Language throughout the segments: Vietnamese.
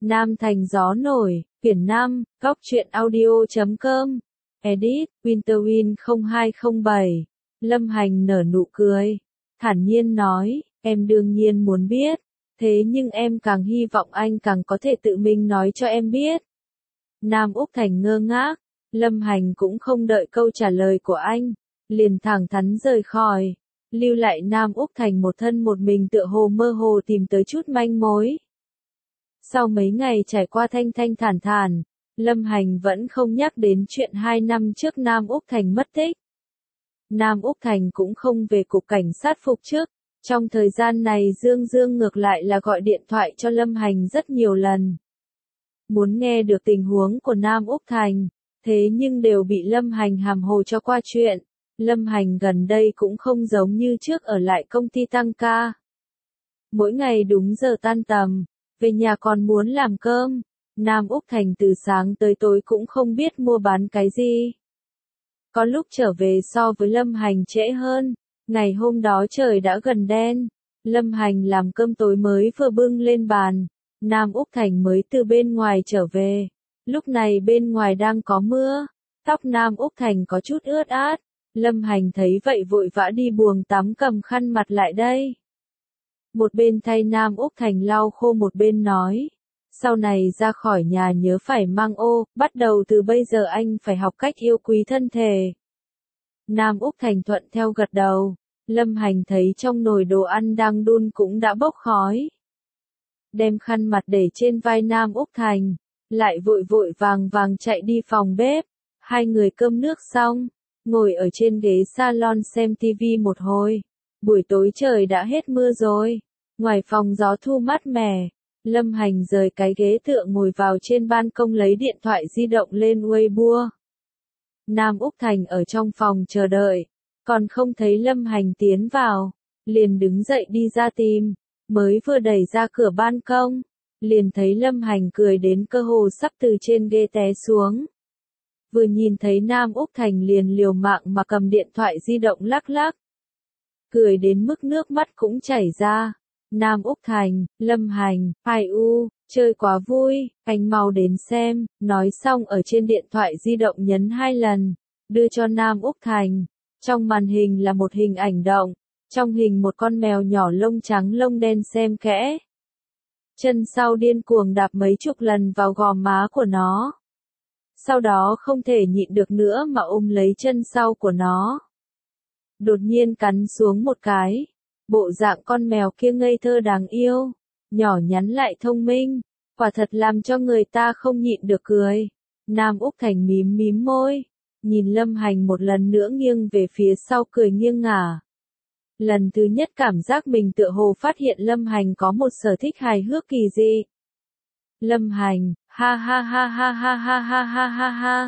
Nam Thành gió nổi, quyển 5, góc truyện audio.com, edit, Winterwind 0207, Lâm Hành nở nụ cười, thản nhiên nói, em đương nhiên muốn biết, thế nhưng em càng hy vọng anh càng có thể tự mình nói cho em biết. Nam Úc Thành ngơ ngác, Lâm Hành cũng không đợi câu trả lời của anh, liền thẳng thắn rời khỏi, lưu lại Nam Úc Thành một thân một mình tựa hồ mơ hồ tìm tới chút manh mối. Sau mấy ngày trải qua thanh thanh thản thản, Lâm Hành vẫn không nhắc đến chuyện 2 năm trước Nam Úc Thành mất tích. Nam Úc Thành cũng không về cục cảnh sát phục chức, trong thời gian này Dương ngược lại là gọi điện thoại cho Lâm Hành rất nhiều lần. Muốn nghe được tình huống của Nam Úc Thành, thế nhưng đều bị Lâm Hành hàm hồ cho qua chuyện. Lâm Hành gần đây cũng không giống như trước ở lại công ty tăng ca. Mỗi ngày đúng giờ tan tầm, về nhà còn muốn làm cơm. Nam Úc Thành từ sáng tới tối cũng không biết mua bán cái gì. Có lúc trở về so với Lâm Hành trễ hơn, ngày hôm đó trời đã gần đen. Lâm Hành làm cơm tối mới vừa bưng lên bàn, Nam Úc Thành mới từ bên ngoài trở về. Lúc này bên ngoài đang có mưa, tóc Nam Úc Thành có chút ướt át. Lâm Hành thấy vậy vội vã đi buồng tắm cầm khăn mặt lại đây. Một bên thay Nam Úc Thành lau khô một bên nói, sau này ra khỏi nhà nhớ phải mang ô, bắt đầu từ bây giờ anh phải học cách yêu quý thân thể. Nam Úc Thành thuận theo gật đầu, Lâm Hành thấy trong nồi đồ ăn đang đun cũng đã bốc khói. Đem khăn mặt để trên vai Nam Úc Thành, lại vội vội vàng chạy đi phòng bếp, hai người cơm nước xong, ngồi ở trên ghế salon xem tivi một hồi. Buổi tối trời đã hết mưa rồi, ngoài phòng gió thu mát mẻ, Lâm Hành rời cái ghế tựa ngồi vào trên ban công lấy điện thoại di động lên Weibo. Nam Úc Thành ở trong phòng chờ đợi, còn không thấy Lâm Hành tiến vào, liền đứng dậy đi ra tìm, mới vừa đẩy ra cửa ban công, liền thấy Lâm Hành cười đến cơ hồ sắp từ trên ghế té xuống. Vừa nhìn thấy Nam Úc Thành liền liều mạng mà cầm điện thoại di động lắc lắc. Cười đến mức nước mắt cũng chảy ra. Nam Úc Thành, Lâm Hành, ai u, chơi quá vui, anh mau đến xem, nói xong ở trên điện thoại di động nhấn 2 lần, đưa cho Nam Úc Thành. Trong màn hình là một hình ảnh động, trong hình một con mèo nhỏ lông trắng lông đen xem kẽ. Chân sau điên cuồng đạp mấy chục lần vào gò má của nó. Sau đó không thể nhịn được nữa mà ôm lấy chân sau của nó. Đột nhiên cắn xuống một cái. Bộ dạng con mèo kia ngây thơ đáng yêu, nhỏ nhắn lại thông minh, quả thật làm cho người ta không nhịn được cười. Nam Úc Thành mím môi, nhìn Lâm Hành một lần nữa nghiêng về phía sau cười nghiêng ngả. Lần thứ nhất cảm giác mình tựa hồ phát hiện Lâm Hành có một sở thích hài hước kỳ dị. Lâm Hành, ha ha ha ha ha ha ha ha ha ha.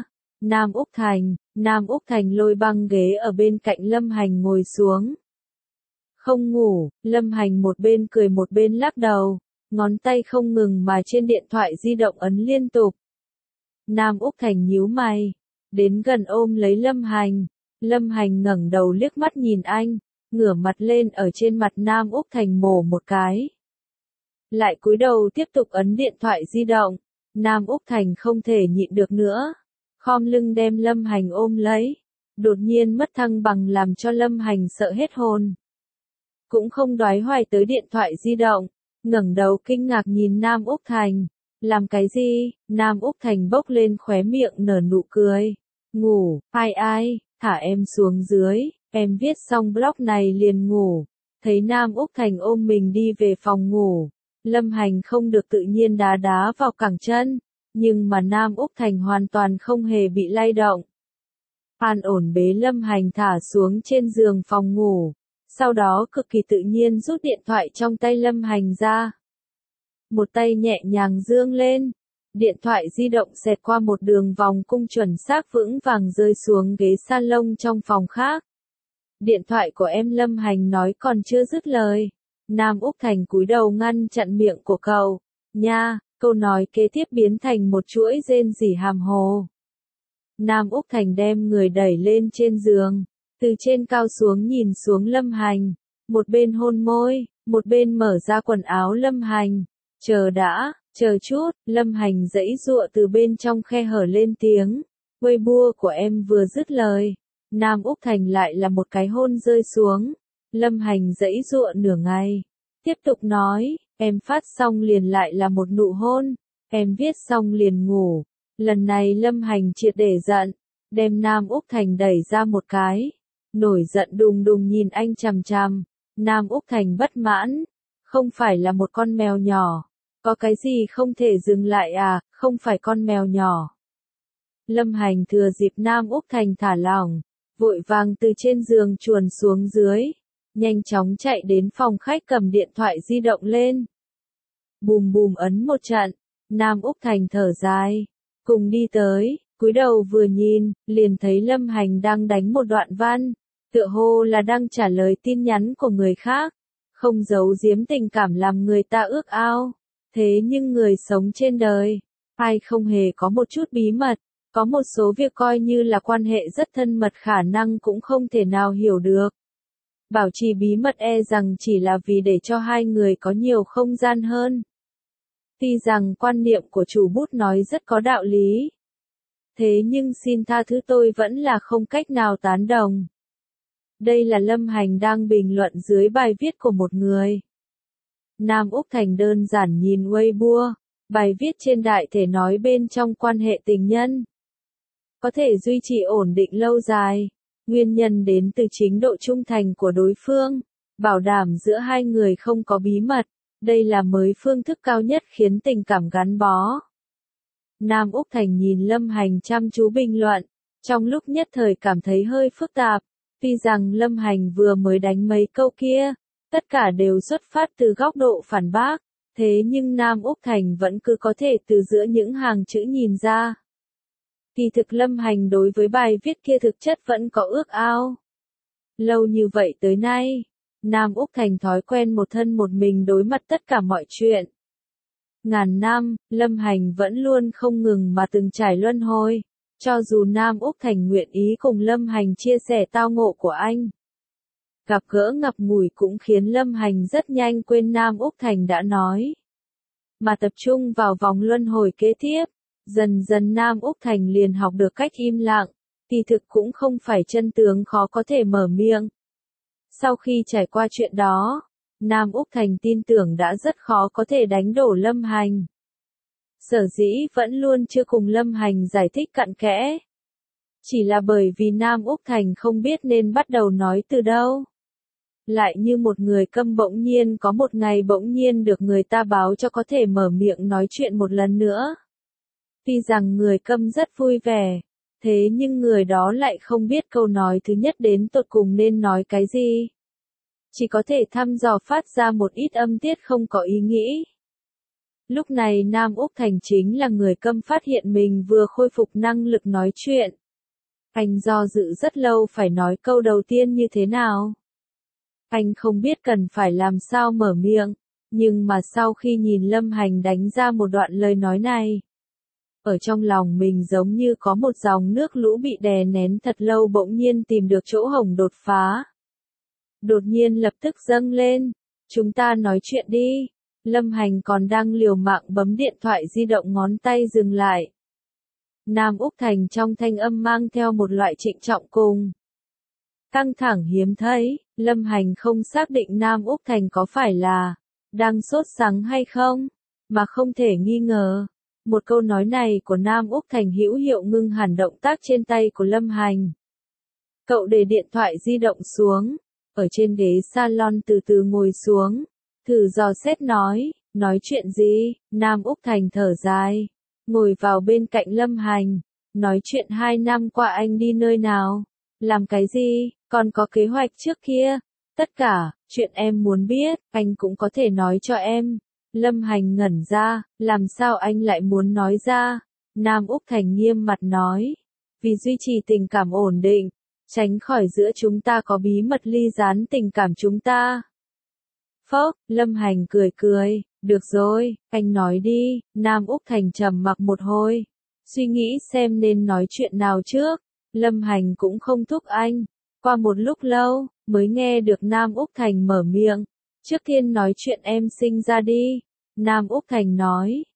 Nam Úc Thành lôi băng ghế ở bên cạnh Lâm Hành ngồi xuống. Không ngủ, Lâm Hành một bên cười một bên lắc đầu, ngón tay không ngừng mà trên điện thoại di động ấn liên tục. Nam Úc Thành nhíu mày, đến gần ôm lấy Lâm Hành. Lâm Hành ngẩng đầu liếc mắt nhìn anh, ngửa mặt lên ở trên mặt Nam Úc Thành mổ một cái. Lại cúi đầu tiếp tục ấn điện thoại di động. Nam Úc Thành không thể nhịn được nữa, khom lưng đem Lâm Hành ôm lấy. Đột nhiên mất thăng bằng làm cho Lâm Hành sợ hết hồn. Cũng không đoái hoài tới điện thoại di động, ngẩng đầu kinh ngạc nhìn Nam Úc Thành. Làm cái gì? Nam Úc Thành bốc lên khóe miệng nở nụ cười. Ngủ, ai, thả em xuống dưới, em viết xong blog này liền ngủ. Thấy Nam Úc Thành ôm mình đi về phòng ngủ, Lâm Hành không được tự nhiên đá vào cẳng chân, nhưng mà Nam Úc Thành hoàn toàn không hề bị lay động. An ổn bế Lâm Hành thả xuống trên giường phòng ngủ. Sau đó cực kỳ tự nhiên rút điện thoại trong tay Lâm Hành ra. Một tay nhẹ nhàng giương lên. Điện thoại di động xẹt qua một đường vòng cung chuẩn xác vững vàng rơi xuống ghế salon trong phòng khác. Điện thoại của em. Lâm Hành nói còn chưa dứt lời. Nam Úc Thành cúi đầu ngăn chặn miệng của cậu. Nha, câu nói kế tiếp biến thành một chuỗi rên rỉ hàm hồ. Nam Úc Thành đem người đẩy lên trên giường. Từ trên cao xuống nhìn xuống Lâm Hành, một bên hôn môi, một bên mở ra quần áo Lâm Hành. Chờ đã, Chờ chút, Lâm Hành giãy giụa từ bên trong khe hở lên tiếng. Weibo của em vừa dứt lời. Nam Úc Thành lại là một cái hôn rơi xuống. Lâm Hành giãy giụa nửa ngày. Tiếp tục nói, em phát xong liền lại là một nụ hôn. Em viết xong liền ngủ. Lần này Lâm Hành triệt để giận. Đem Nam Úc Thành đẩy ra một cái. Nổi giận đùng đùng nhìn anh chằm chằm. Nam Úc Thành bất mãn. Không phải là một con mèo nhỏ. Có cái gì không thể dừng lại à, không phải con mèo nhỏ. Lâm Hành thừa dịp Nam Úc Thành thả lỏng, vội vàng từ trên giường chuồn xuống dưới, nhanh chóng chạy đến phòng khách cầm điện thoại di động lên. Bùm bùm ấn một trận, Nam Úc Thành thở dài, cùng đi tới, cúi đầu vừa nhìn, liền thấy Lâm Hành đang đánh một đoạn văn, tựa hồ là đang trả lời tin nhắn của người khác, không giấu giếm tình cảm làm người ta ước ao. Thế nhưng người sống trên đời, ai không hề có một chút bí mật, có một số việc coi như là quan hệ rất thân mật khả năng cũng không thể nào hiểu được. Bảo trì bí mật e rằng chỉ là vì để cho hai người có nhiều không gian hơn. Tuy rằng quan niệm của chủ bút nói rất có đạo lý. Thế nhưng xin tha thứ tôi vẫn là không cách nào tán đồng. Đây là Lâm Hành đang bình luận dưới bài viết của một người. Nam Úc Thành đơn giản nhìn Weibo, bài viết trên đại thể nói bên trong quan hệ tình nhân. Có thể duy trì ổn định lâu dài, nguyên nhân đến từ chính độ trung thành của đối phương, bảo đảm giữa hai người không có bí mật, đây là mới phương thức cao nhất khiến tình cảm gắn bó. Nam Úc Thành nhìn Lâm Hành chăm chú bình luận, trong lúc nhất thời cảm thấy hơi phức tạp, tuy rằng Lâm Hành vừa mới đánh mấy câu kia. Tất cả đều xuất phát từ góc độ phản bác, thế nhưng Nam Úc Thành vẫn cứ có thể từ giữa những hàng chữ nhìn ra. Kỳ thực Lâm Hành đối với bài viết kia thực chất vẫn có ước ao. Lâu như vậy tới nay, Nam Úc Thành thói quen một thân một mình đối mặt tất cả mọi chuyện. Ngàn năm, Lâm Hành vẫn luôn không ngừng mà từng trải luân hồi, cho dù Nam Úc Thành nguyện ý cùng Lâm Hành chia sẻ tao ngộ của anh. Gặp gỡ ngập ngùi cũng khiến Lâm Hành rất nhanh quên Nam Úc Thành đã nói. Mà tập trung vào vòng luân hồi kế tiếp, dần dần Nam Úc Thành liền học được cách im lặng, kỳ thực cũng không phải chân tướng khó có thể mở miệng. Sau khi trải qua chuyện đó, Nam Úc Thành tin tưởng đã rất khó có thể đánh đổ Lâm Hành. Sở dĩ vẫn luôn chưa cùng Lâm Hành giải thích cặn kẽ. Chỉ là bởi vì Nam Úc Thành không biết nên bắt đầu nói từ đâu. Lại như một người câm bỗng nhiên có một ngày bỗng nhiên được người ta báo cho có thể mở miệng nói chuyện một lần nữa. Tuy rằng người câm rất vui vẻ, thế nhưng người đó lại không biết câu nói thứ nhất đến tột cùng nên nói cái gì. Chỉ có thể thăm dò phát ra một ít âm tiết không có ý nghĩ. Lúc này Nam Úc Thành chính là người câm phát hiện mình vừa khôi phục năng lực nói chuyện. Anh do dự rất lâu phải nói câu đầu tiên như thế nào. Anh không biết cần phải làm sao mở miệng, nhưng mà sau khi nhìn Lâm Hành đánh ra một đoạn lời nói này, ở trong lòng mình giống như có một dòng nước lũ bị đè nén thật lâu bỗng nhiên tìm được chỗ hổng đột phá. Đột nhiên lập tức dâng lên, chúng ta nói chuyện đi. Lâm Hành còn đang liều mạng bấm điện thoại di động ngón tay dừng lại. Nam Úc Thành trong thanh âm mang theo một loại trịnh trọng cùng căng thẳng hiếm thấy, Lâm Hành không xác định Nam Úc Thành có phải là đang sốt sắng hay không, mà không thể nghi ngờ. Một câu nói này của Nam Úc Thành hữu hiệu ngưng hẳn động tác trên tay của Lâm Hành. Cậu để điện thoại di động xuống, ở trên ghế salon từ từ ngồi xuống, thử dò xét nói chuyện gì, Nam Úc Thành thở dài, ngồi vào bên cạnh Lâm Hành, nói chuyện 2 năm qua anh đi nơi nào, làm cái gì, còn có kế hoạch trước kia, tất cả, chuyện em muốn biết, anh cũng có thể nói cho em. Lâm Hành ngẩn ra, làm sao anh lại muốn nói ra, Nam Úc Thành nghiêm mặt nói, vì duy trì tình cảm ổn định, tránh khỏi giữa chúng ta có bí mật ly gián tình cảm chúng ta. Phốc, Lâm Hành cười cười, được rồi, anh nói đi, Nam Úc Thành trầm mặc một hồi, suy nghĩ xem nên nói chuyện nào trước, Lâm Hành cũng không thúc anh, qua một lúc lâu, mới nghe được Nam Úc Thành mở miệng, trước tiên nói chuyện em sinh ra đi, Nam Úc Thành nói,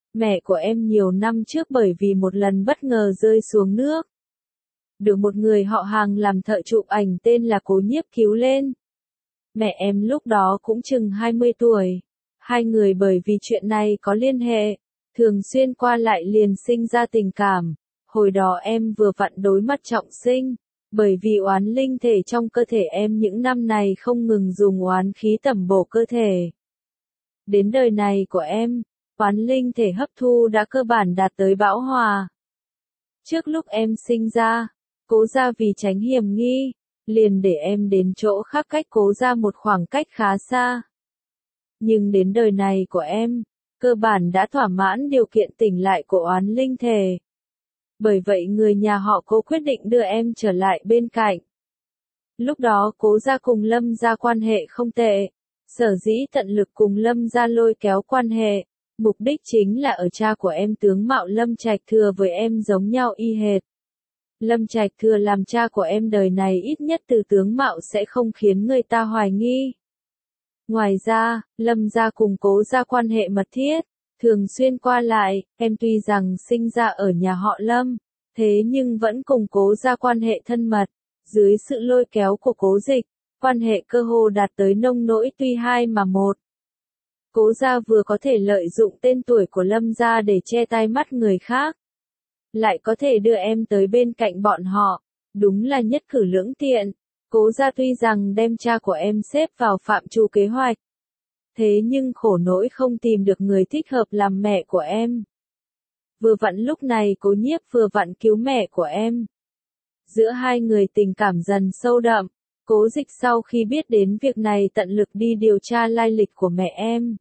Mẹ của em nhiều năm trước bởi vì một lần bất ngờ rơi xuống nước. Được một người họ hàng làm thợ chụp ảnh tên là Cố Nhiếp cứu lên. Mẹ em lúc đó cũng chừng 20 tuổi. Hai người bởi vì chuyện này có liên hệ, thường xuyên qua lại liền sinh ra tình cảm. Hồi đó em vừa vặn đối mặt trọng sinh, bởi vì oán linh thể trong cơ thể em những năm này không ngừng dùng oán khí tẩm bổ cơ thể. Đến đời này của em, oán linh thể hấp thu đã cơ bản đạt tới bão hòa. Trước lúc em sinh ra, Cố gia vì tránh hiểm nghi, liền để em đến chỗ khác cách Cố gia một khoảng cách khá xa. Nhưng đến đời này của em, cơ bản đã thỏa mãn điều kiện tỉnh lại của oán linh thể. Bởi vậy người nhà họ Cố quyết định đưa em trở lại bên cạnh. Lúc đó Cố gia cùng Lâm gia quan hệ không tệ, sở dĩ tận lực cùng Lâm gia lôi kéo quan hệ, mục đích chính là ở cha của em tướng mạo Lâm Trạch Thừa với em giống nhau y hệt. Lâm Trạch Thừa làm cha của em đời này ít nhất từ tướng mạo sẽ không khiến người ta hoài nghi. Ngoài ra, Lâm gia cùng Cố gia quan hệ mật thiết, thường xuyên qua lại, em tuy rằng sinh ra ở nhà họ Lâm, thế nhưng vẫn cùng Cố gia quan hệ thân mật, dưới sự lôi kéo của Cố Dịch, quan hệ cơ hồ đạt tới nông nỗi tuy hai mà một. Cố gia vừa có thể lợi dụng tên tuổi của Lâm gia để che tai mắt người khác, lại có thể đưa em tới bên cạnh bọn họ, đúng là nhất cử lưỡng tiện. Cố gia tuy rằng đem cha của em xếp vào phạm trù kế hoạch, thế nhưng khổ nỗi không tìm được người thích hợp làm mẹ của em. Vừa vặn lúc này Cố Nhiếp vừa vặn cứu mẹ của em. Giữa hai người tình cảm dần sâu đậm, Cố Dịch sau khi biết đến việc này tận lực đi điều tra lai lịch của mẹ em.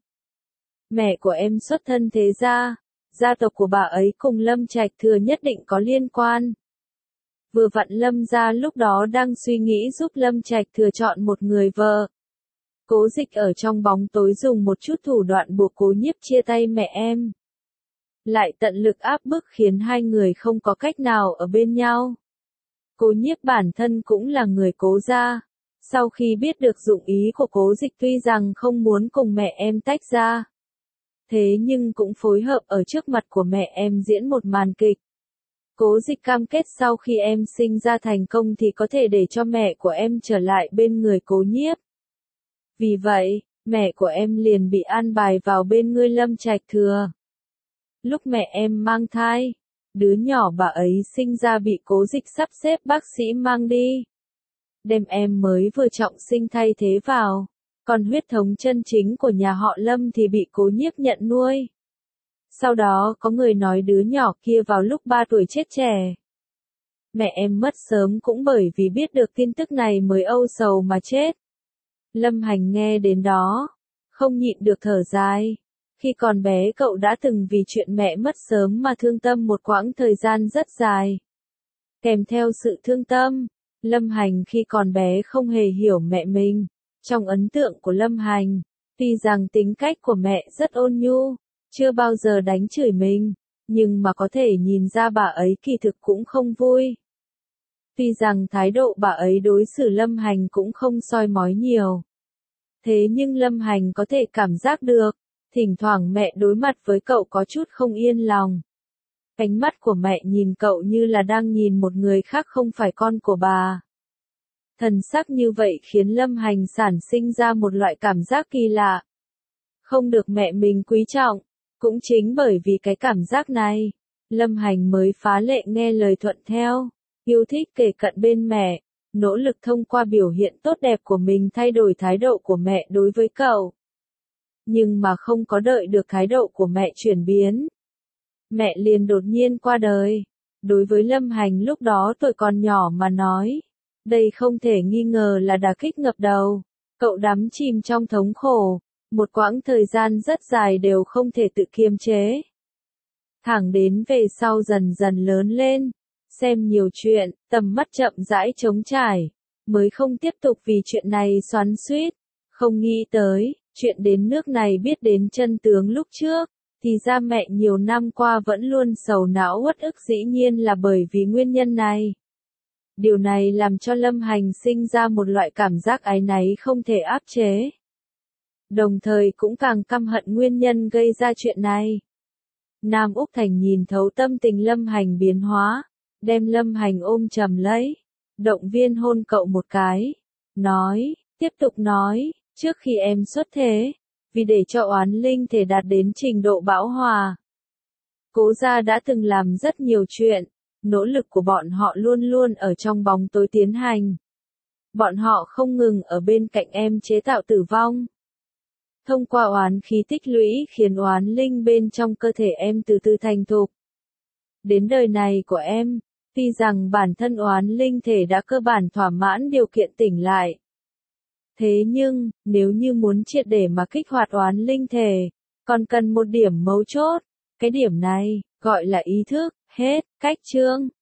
Mẹ của em xuất thân thế gia, gia tộc của bà ấy cùng Lâm Trạch Thừa nhất định có liên quan. Vừa vặn Lâm gia lúc đó đang suy nghĩ giúp Lâm Trạch Thừa chọn một người vợ. Cố Dịch ở trong bóng tối dùng một chút thủ đoạn buộc Cố Nhiếp chia tay mẹ em. Lại tận lực áp bức khiến hai người không có cách nào ở bên nhau. Cố Nhiếp bản thân cũng là người Cố gia. Sau khi biết được dụng ý của Cố Dịch tuy rằng không muốn cùng mẹ em tách ra, thế nhưng cũng phối hợp ở trước mặt của mẹ em diễn một màn kịch. Cố Dịch cam kết sau khi em sinh ra thành công thì có thể để cho mẹ của em trở lại bên người Cố Nhiếp. Vì vậy, mẹ của em liền bị an bài vào bên ngươi Lâm Trạch Thừa. Lúc mẹ em mang thai, đứa nhỏ bà ấy sinh ra bị Cố Dịch sắp xếp bác sĩ mang đi. Đem em mới vừa trọng sinh thay thế vào, còn huyết thống chân chính của nhà họ Lâm thì bị Cố Nhiếp nhận nuôi. Sau đó có người nói đứa nhỏ kia vào lúc 3 tuổi chết trẻ. Mẹ em mất sớm cũng bởi vì biết được tin tức này mới âu sầu mà chết. Lâm Hành nghe đến đó, không nhịn được thở dài. Khi còn bé cậu đã từng vì chuyện mẹ mất sớm mà thương tâm một quãng thời gian rất dài. Kèm theo sự thương tâm, Lâm Hành khi còn bé không hề hiểu mẹ mình. Trong ấn tượng của Lâm Hành, tuy rằng tính cách của mẹ rất ôn nhu, chưa bao giờ đánh chửi mình, nhưng mà có thể nhìn ra bà ấy kỳ thực cũng không vui. Tuy rằng thái độ bà ấy đối xử Lâm Hành cũng không soi mói nhiều. Thế nhưng Lâm Hành có thể cảm giác được, thỉnh thoảng mẹ đối mặt với cậu có chút không yên lòng. Ánh mắt của mẹ nhìn cậu như là đang nhìn một người khác không phải con của bà. Thần sắc như vậy khiến Lâm Hành sản sinh ra một loại cảm giác kỳ lạ. Không được mẹ mình quý trọng, cũng chính bởi vì cái cảm giác này, Lâm Hành mới phá lệ nghe lời thuận theo, yêu thích kề cận bên mẹ, nỗ lực thông qua biểu hiện tốt đẹp của mình thay đổi thái độ của mẹ đối với cậu. Nhưng mà không có đợi được thái độ của mẹ chuyển biến. Mẹ liền đột nhiên qua đời. Đối với Lâm Hành lúc đó tuổi còn nhỏ mà nói, đây không thể nghi ngờ là đả kích ngập đầu. Cậu đắm chìm trong thống khổ, một quãng thời gian rất dài đều không thể tự kiềm chế. Thẳng đến về sau dần dần lớn lên, xem nhiều chuyện, tầm mắt chậm rãi trống trải, mới không tiếp tục vì chuyện này xoắn xuýt. Không nghĩ tới, chuyện đến nước này biết đến chân tướng lúc trước, thì ra mẹ nhiều năm qua vẫn luôn sầu não uất ức dĩ nhiên là bởi vì nguyên nhân này. Điều này làm cho Lâm Hành sinh ra một loại cảm giác áy náy không thể áp chế. Đồng thời cũng càng căm hận nguyên nhân gây ra chuyện này. Nam Úc Thành nhìn thấu tâm tình Lâm Hành biến hóa, đem Lâm Hành ôm chầm lấy, động viên hôn cậu một cái, nói, tiếp tục nói, trước khi em xuất thế, vì để cho oán linh thể đạt đến trình độ bão hòa. Cố gia đã từng làm rất nhiều chuyện, nỗ lực của bọn họ luôn luôn ở trong bóng tối tiến hành. Bọn họ không ngừng ở bên cạnh em chế tạo tử vong. Thông qua oán khí tích lũy khiến oán linh bên trong cơ thể em từ từ thành thục. Đến đời này của em, tuy rằng bản thân oán linh thể đã cơ bản thỏa mãn điều kiện tỉnh lại. Thế nhưng, nếu như muốn triệt để mà kích hoạt oán linh thể, còn cần một điểm mấu chốt. Cái điểm này, gọi là ý thức, hết, cách chương.